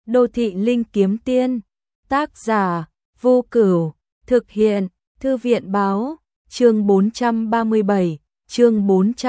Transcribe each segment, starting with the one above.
Đô thị linh kiếm tiên, tác giả Vô Cửu, thực hiện Thư viện báo, chương 437, chương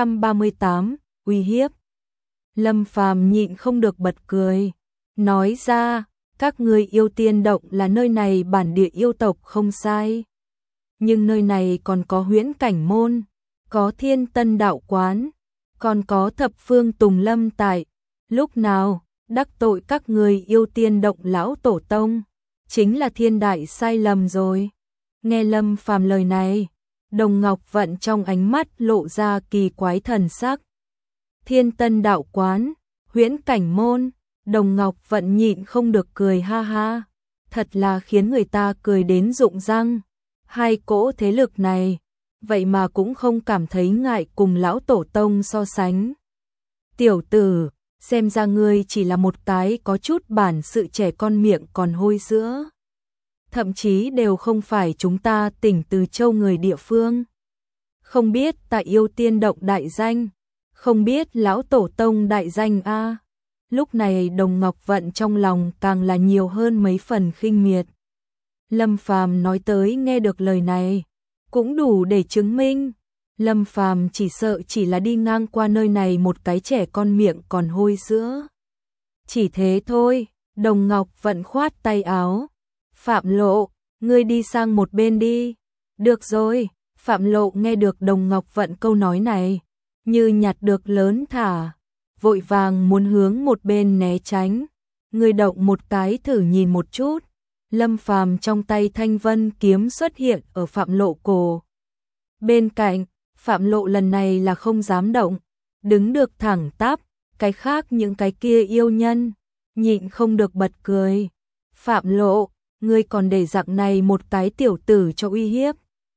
438, uy hiếp. Lâm Phàm nhịn không được bật cười, nói ra, các ngươi yêu tiên động là nơi này bản địa yêu tộc không sai. Nhưng nơi này còn có Huyễn Cảnh Môn, có Thiên Tân Đạo Quán, còn có Thập Phương Tùng Lâm tại. Lúc nào đắc tội các người yêu tiên động lão tổ tông, chính là thiên đại sai lầm rồi. Nghe Lâm Phàm lời này, Đồng Ngọc Vận trong ánh mắt lộ ra kỳ quái thần sắc. Thiên Tân Đạo Quán, Huyễn Cảnh Môn, Đồng Ngọc Vận nhịn không được cười ha ha, thật là khiến người ta cười đến rụng răng. Hai cỗ thế lực này, vậy mà cũng không cảm thấy ngại cùng lão tổ tông so sánh. Tiểu tử, xem ra ngươi chỉ là một cái có chút bản sự trẻ con miệng còn hôi sữa. Thậm chí đều không phải chúng ta tỉnh Từ Châu người địa phương. Không biết tại yêu tiên động đại danh, không biết lão tổ tông đại danh a. Lúc này Đồng Ngọc Vận trong lòng càng là nhiều hơn mấy phần khinh miệt. Lâm Phàm nói tới nghe được lời này, cũng đủ để chứng minh. Lâm Phàm chỉ sợ chỉ là đi ngang qua nơi này một cái trẻ con miệng còn hôi sữa. Chỉ thế thôi, Đồng Ngọc Vận khoát tay áo. Phạm Lộ, ngươi đi sang một bên đi. Được rồi, Phạm Lộ nghe được Đồng Ngọc Vận câu nói này, như nhặt được lớn thả, vội vàng muốn hướng một bên né tránh. Ngươi động một cái thử nhìn một chút. Lâm Phàm trong tay Thanh Vân kiếm xuất hiện ở Phạm Lộ cổ. Bên cạnh, Phạm Lộ lần này là không dám động, đứng được thẳng tắp, cái khác những cái kia yêu nhân, nhịn không được bật cười. Phạm Lộ, ngươi còn để dạng này một cái tiểu tử cho uy hiếp.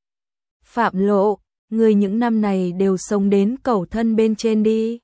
Phạm Lộ, ngươi những năm này đều sống đến cầu thân bên trên đi.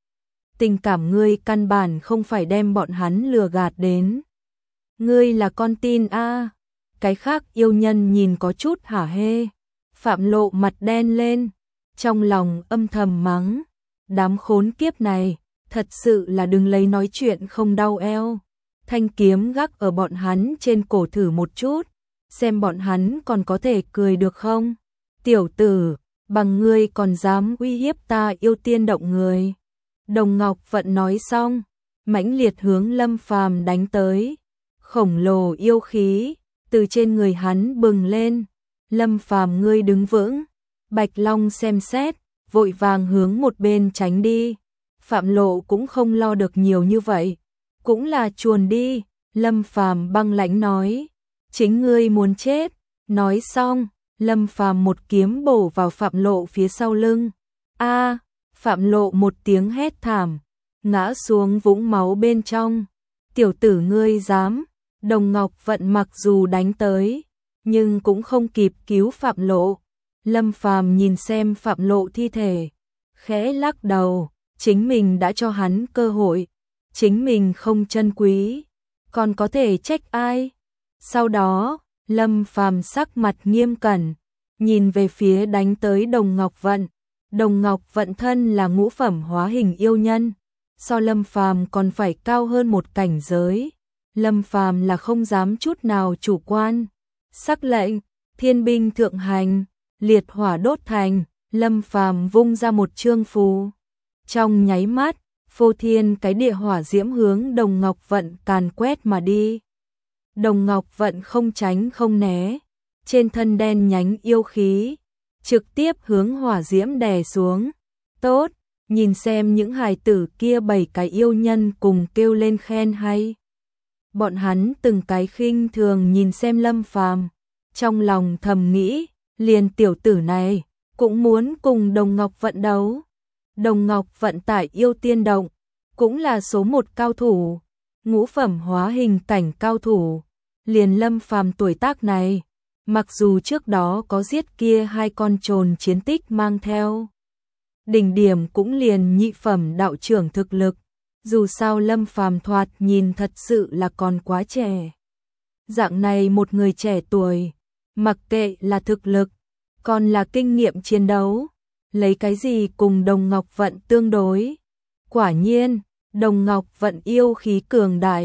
Tình cảm ngươi căn bản không phải đem bọn hắn lừa gạt đến. Ngươi là con tin a. Cái khác yêu nhân nhìn có chút hả hê. Phạm Lộ mặt đen lên, trong lòng âm thầm mắng, đám khốn kiếp này, thật sự là đừng lấy nói chuyện không đau eo. Thanh kiếm gác ở bọn hắn trên cổ thử một chút, xem bọn hắn còn có thể cười được không. Tiểu tử, bằng ngươi còn dám uy hiếp ta yêu tiên động người. Đồng Ngọc Vận nói xong, mãnh liệt hướng Lâm Phàm đánh tới. Khổng lồ yêu khí từ trên người hắn bừng lên. Lâm Phàm ngươi đứng vững. Bạch Long xem xét, vội vàng hướng một bên tránh đi. Phạm Lộ cũng không lo được nhiều như vậy, cũng là chuồn đi. Lâm Phàm băng lãnh nói, chính ngươi muốn chết. Nói xong, Lâm Phàm một kiếm bổ vào Phạm Lộ phía sau lưng. A! Phạm Lộ một tiếng hét thảm, ngã xuống vũng máu bên trong. Tiểu tử ngươi dám? Đồng Ngọc Vận mặc dù đánh tới, nhưng cũng không kịp cứu Phạm Lộ. Lâm Phàm nhìn xem Phạm Lộ thi thể, khẽ lắc đầu, chính mình đã cho hắn cơ hội, chính mình không trân quý, còn có thể trách ai? Sau đó, Lâm Phàm sắc mặt nghiêm cẩn, nhìn về phía đánh tới Đồng Ngọc Vận. Đồng Ngọc Vận thân là ngũ phẩm hóa hình yêu nhân, so Lâm Phàm còn phải cao hơn một cảnh giới. Lâm Phàm là không dám chút nào chủ quan. Sắc lệnh, thiên binh thượng hành, liệt hỏa đốt thành. Lâm Phàm vung ra một chương phù. Trong nháy mắt, phô thiên cái địa hỏa diễm hướng Đồng Ngọc Vận càn quét mà đi. Đồng Ngọc Vận không tránh không né, trên thân đen nhánh yêu khí, trực tiếp hướng hỏa diễm đè xuống. Tốt, nhìn xem những hài tử kia 7 cái yêu nhân cùng kêu lên khen hay. Bọn hắn từng cái khinh thường nhìn xem Lâm Phàm, trong lòng thầm nghĩ, liền tiểu tử này cũng muốn cùng Đồng Ngọc Vận đấu. Đồng Ngọc Vận tại yêu tiên động, cũng là số một cao thủ, ngũ phẩm hóa hình cảnh cao thủ. Liền Lâm Phàm tuổi tác này, mặc dù trước đó có giết kia 2 con trồn chiến tích mang theo, đỉnh điểm cũng liền nhị phẩm đạo trưởng thực lực. Dù sao Lâm Phàm thoạt nhìn thật sự là còn quá trẻ. Dạng này một người trẻ tuổi, mặc kệ là thực lực, còn là kinh nghiệm chiến đấu, lấy cái gì cùng Đồng Ngọc Vận tương đối. Quả nhiên, Đồng Ngọc Vận yêu khí cường đại,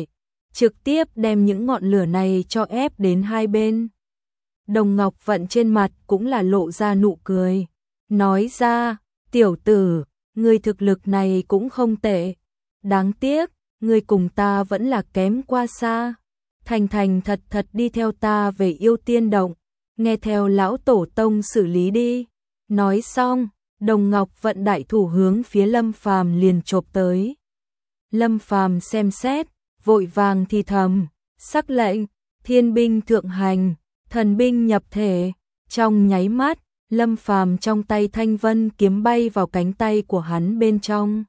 trực tiếp đem những ngọn lửa này cho ép đến hai bên. Đồng Ngọc Vận trên mặt cũng là lộ ra nụ cười, nói ra, tiểu tử, ngươi thực lực này cũng không tệ, đáng tiếc, ngươi cùng ta vẫn là kém qua xa. Thành thành thật thật đi theo ta về Yêu Tiên Động, nghe theo lão tổ tông xử lý đi. Nói xong, Đồng Ngọc Vận đại thủ hướng phía Lâm Phàm liền chộp tới. Lâm Phàm xem xét, vội vàng thì thầm, sắc lệnh, thiên binh thượng hành, thần binh nhập thể. Trong nháy mắt, Lâm Phàm trong tay thanh vân kiếm bay vào cánh tay của hắn bên trong.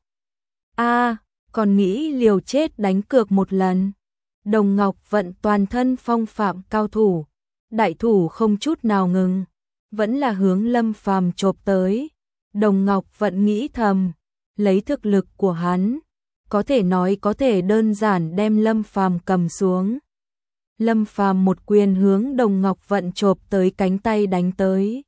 Còn nghĩ liều chết đánh cược một lần. Đồng Ngọc Vận toàn thân phong phạm cao thủ, đại thủ không chút nào ngừng, vẫn là hướng Lâm Phàm chộp tới. Đồng Ngọc Vận nghĩ thầm, lấy thực lực của hắn, có thể nói có thể đơn giản đem Lâm Phàm cầm xuống. Lâm Phàm một quyền hướng Đồng Ngọc Vận chộp tới cánh tay đánh tới.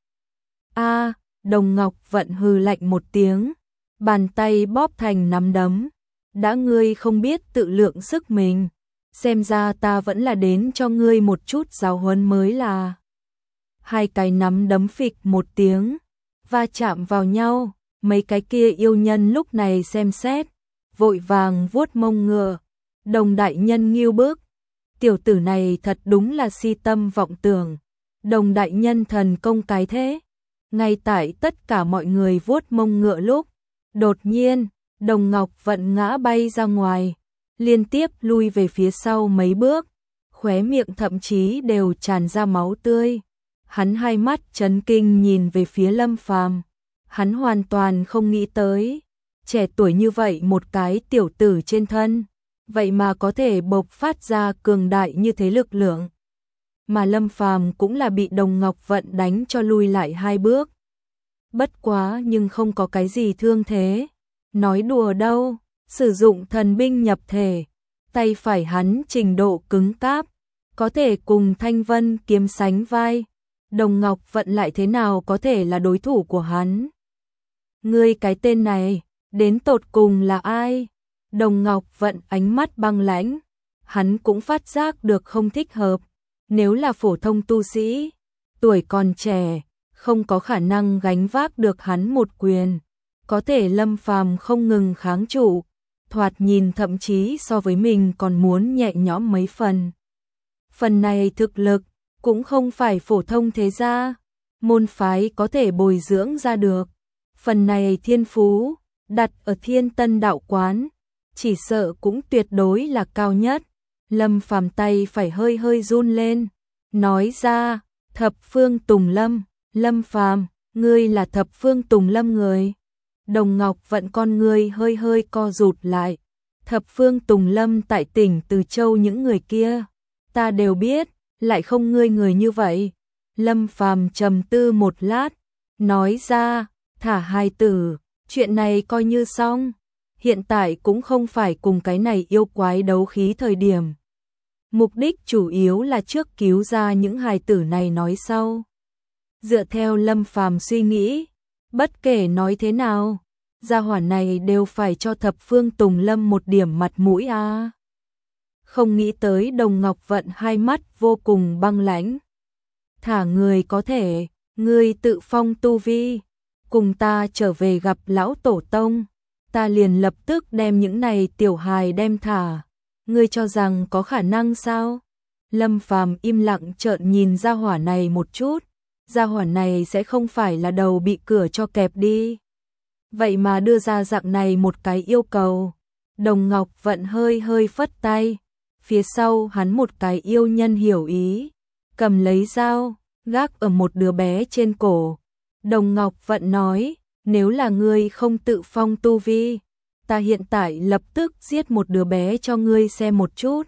Đồng Ngọc Vận hừ lạnh một tiếng, bàn tay bóp thành nắm đấm. Đã ngươi không biết tự lượng sức mình, xem ra ta vẫn là đến cho ngươi một chút giáo huấn mới là. Hai cái nắm đấm phịch một tiếng, va chạm vào nhau, mấy cái kia yêu nhân lúc này xem xét, vội vàng vuốt mông ngựa. Đồng đại nhân nghêu bức, tiểu tử này thật đúng là si tâm vọng tưởng. Đồng đại nhân thần công cái thế. Ngay tại tất cả mọi người vuốt mông ngựa lúc, đột nhiên, Đồng Ngọc Vận ngã bay ra ngoài, liên tiếp lui về phía sau mấy bước, khóe miệng thậm chí đều tràn ra máu tươi. Hắn hai mắt chấn kinh nhìn về phía Lâm Phàm, hắn hoàn toàn không nghĩ tới, trẻ tuổi như vậy một cái tiểu tử trên thân, vậy mà có thể bộc phát ra cường đại như thế lực lượng. Mà Lâm Phàm cũng là bị Đồng Ngọc Vận đánh cho lui lại hai bước. Bất quá nhưng không có cái gì thương thế. Nói đùa đâu, sử dụng thần binh nhập thể, tay phải hắn trình độ cứng cáp, có thể cùng thanh vân kiếm sánh vai. Đồng Ngọc Vận lại thế nào có thể là đối thủ của hắn? Ngươi cái tên này, đến tột cùng là ai? Đồng Ngọc Vận ánh mắt băng lãnh, hắn cũng phát giác được không thích hợp. Nếu là phổ thông tu sĩ, tuổi còn trẻ, không có khả năng gánh vác được hắn một quyền. Có thể Lâm Phàm không ngừng kháng trụ, thoạt nhìn thậm chí so với mình còn muốn nhẹ nhõm mấy phần. Phần này thực lực, cũng không phải phổ thông thế gia, môn phái có thể bồi dưỡng ra được. Phần này thiên phú, đặt ở Thiên Tân đạo quán, chỉ sợ cũng tuyệt đối là cao nhất. Lâm Phàm tay phải hơi hơi run lên, nói ra, Thập Phương Tùng Lâm, Lâm Phàm, ngươi là Thập Phương Tùng Lâm người. Đồng Ngọc Vận con ngươi hơi hơi co rụt lại. Thập Phương Tùng Lâm tại tỉnh Từ Châu những người kia, ta đều biết, lại không ngươi người như vậy. Lâm Phàm trầm tư một lát, nói ra, thả hai tử, chuyện này coi như xong. Hiện tại cũng không phải cùng cái này yêu quái đấu khí thời điểm. Mục đích chủ yếu là trước cứu ra những hài tử này nói sau. Dựa theo Lâm Phàm suy nghĩ, bất kể nói thế nào, gia hỏa này đều phải cho Thập Phương Tùng Lâm một điểm mặt mũi a. Không nghĩ tới Đồng Ngọc Vận hai mắt vô cùng băng lãnh. Thả người có thể, ngươi tự phong tu vi, cùng ta trở về gặp lão tổ tông, ta liền lập tức đem những này tiểu hài đem thả. Ngươi cho rằng có khả năng sao? Lâm Phàm im lặng trợn nhìn gia hỏa này một chút, gia hỏa này sẽ không phải là đầu bị cửa cho kẹp đi. Vậy mà đưa ra dạng này một cái yêu cầu. Đồng Ngọc Vận hơi hơi phất tay, phía sau hắn một cái yêu nhân hiểu ý, cầm lấy dao, gác ở một đứa bé trên cổ. Đồng Ngọc Vận nói, nếu là ngươi không tự phong tu vi, ta hiện tại lập tức giết một đứa bé cho ngươi xem một chút.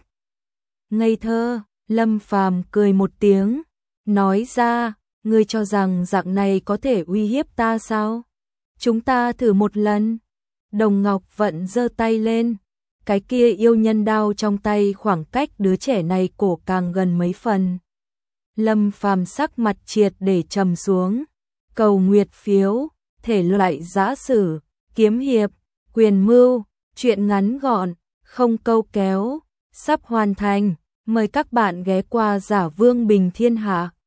Ngây thơ, Lâm Phàm cười một tiếng, nói ra, ngươi cho rằng dạng này có thể uy hiếp ta sao? Chúng ta thử một lần. Đồng Ngọc Vận giơ tay lên, cái kia yêu nhân đao trong tay khoảng cách đứa trẻ này cổ càng gần mấy phần. Lâm Phàm sắc mặt triệt để trầm xuống, cầu nguyệt phiếu, thể loại giã sử, kiếm hiệp, quyền mưu, truyện ngắn gọn, không câu kéo, sắp hoàn thành. Mời các bạn ghé qua Giả Vương Bình Thiên Hạ.